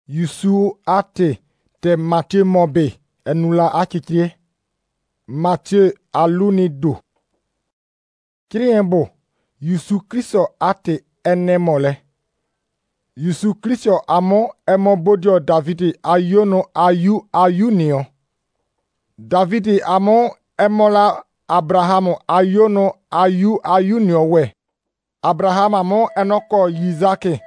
Yusu ate te Matthieu mobe enula akitrie. Matthieu aluni do. Kriembo Yusu Kristo ate enemole. Yusu Kristo amo emo bodio Davidi ayono ayunio. Davidi amo emola Abrahamu ayono ayunio we. Abraham amo enoko Yizake.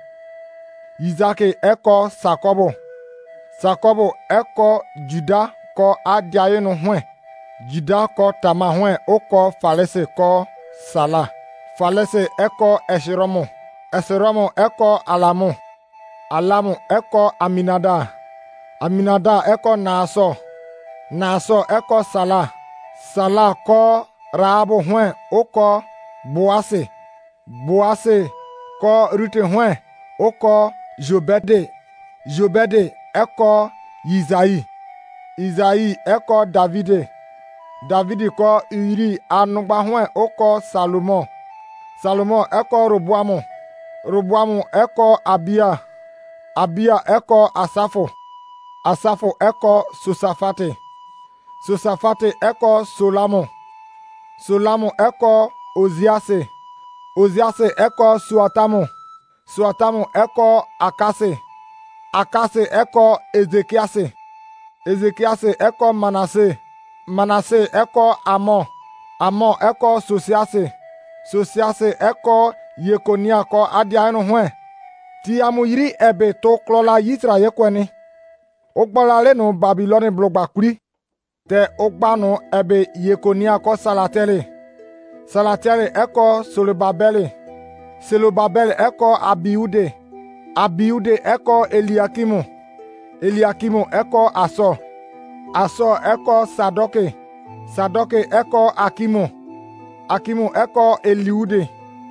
Yizake eko Sakobo. Sakobo eko Juda ko adiayeno hwe. Juda ko tama hwe oko Falese ko Sala. Falese eko Eshiromu. Eshiromu eko Alamu. Alamu eko Aminada. Aminada eko Naaso. Naaso eko Sala. Sala ko Raabu hwe oko Boase. Boase ko Rute hwe oko Jobede. Jobede eko Isaï. Isaï eko Davide. Davide ko Uri anugba hwe oko Salomo. Salomo eko Roboamu. Roboamu eko Abia. Abia eko Asafo. Asafo eko Sosafate. Sosafate eko Solamu. Solamu eko Oziase. Oziase eko Suatamu. Suatamu eko Akase. Akase eko Ezekiase. Ezekiase eko Manase. Manase eko Amon. Amon eko Sosiase. Sosiase eko Yekonia ko adiano hwe. Ti amu yiri ebe to klola Israel kweni. Ogbola le no Babylone blogba kuri. Te ogbano ebe Yekonia ko Salatele. Salatele eko Solobabele. Solobabele eko Abiude. Abiude eko Eliakimu. Eliakimu eko Aso. Aso eko Sadoke. Sadoke eko Akimu. Akimu eko Eliude.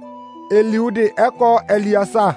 Eliude eko Eliasa.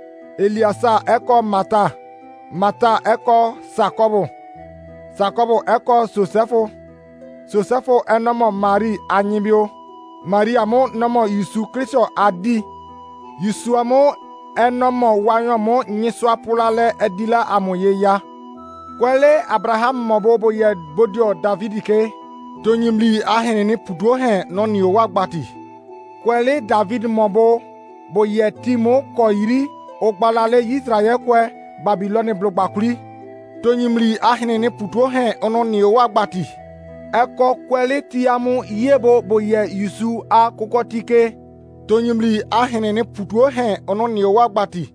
Eliasa eko Mata. Mata eko Sakobo. Sakobo eko Sosefo. Sosefo enomo Mari anyibio. Mari amo nomo Yusu Kristo adi. Yusu amo enomo wanyomo nyiswa pulale edila amoyeya. Kwele Abraham mobobo ye bodio Davidike. Tonyimli ahenini pudo he noni wagbati. Kwele David mobo boye timo koiri ogbalale Israel kwe Babylone blogbakuri. Tonyimli ahenini pudo he ononi wagbati. Eko kwele tiamu yebo boye Yusu a kokotike. Tonyimli ahenini pudo he ononi wagbati.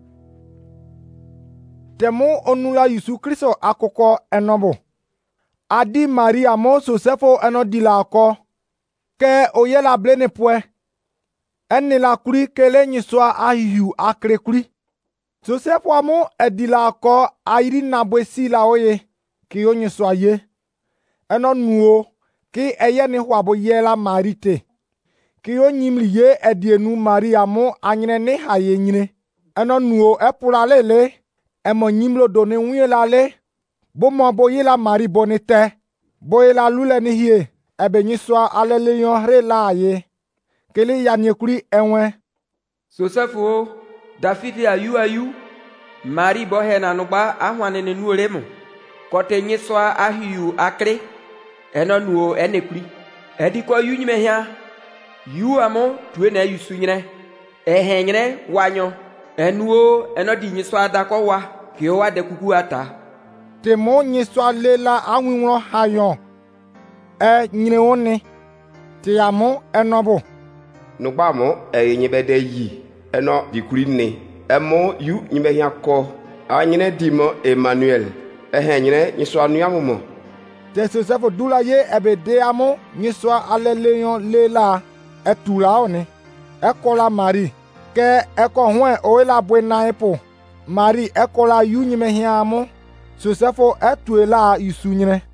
Temo onula Yusu Kristo akoko enobo. Adi Maria mo Sosefo eno dila ako. Ke oye la blene pwe. Eni la kuri kele nyiswa ahiu akre kuri. Sosefo amo edila ako airi nabwesi la oye. Ki yo nyiswa ye. Eno nuo. Ki eye ni huabo ye la marite. Ki yo nyimli ye edienu Maria mo anyine ne haye nyine. Eno nuo epula lele. Emo nyimlo done unye la le. Bomo boye la mari bonete. Boye la lule ni hie. Ebe nyiswa alele yon re la ye. Kele ya nyekuri enwe. Sosefo, Dafidi ayu. Mari bohe na nugba ahwane ne nuolemu. Kote nyiswa ahiyu akre. Eno nuo enekuri. Ediko yu nyime hia. Yu amo tuwe na yusu nyine. Ehe nyine wanyo. Enuo eno di nyiswa dako wa. Kyo wa de kuku ata. Temo nyiswa lela awinwo hayon. Nyine one. Te amo enobo. Nugba mo nyebede yi. Eno dikuri ne. Emo yu nyime hia ko. Anyine dimo Emmanuel. Nyine nyiswa nuyamu mo. Te Sosefo dula ye ebe de amo nyiswa aleleyon lela. Etula one. Ekola Mari. Ke eko hwe oela bwe na epo. Mari ekola yu nyime hia amo. Sosefo etuela Yusu nyine.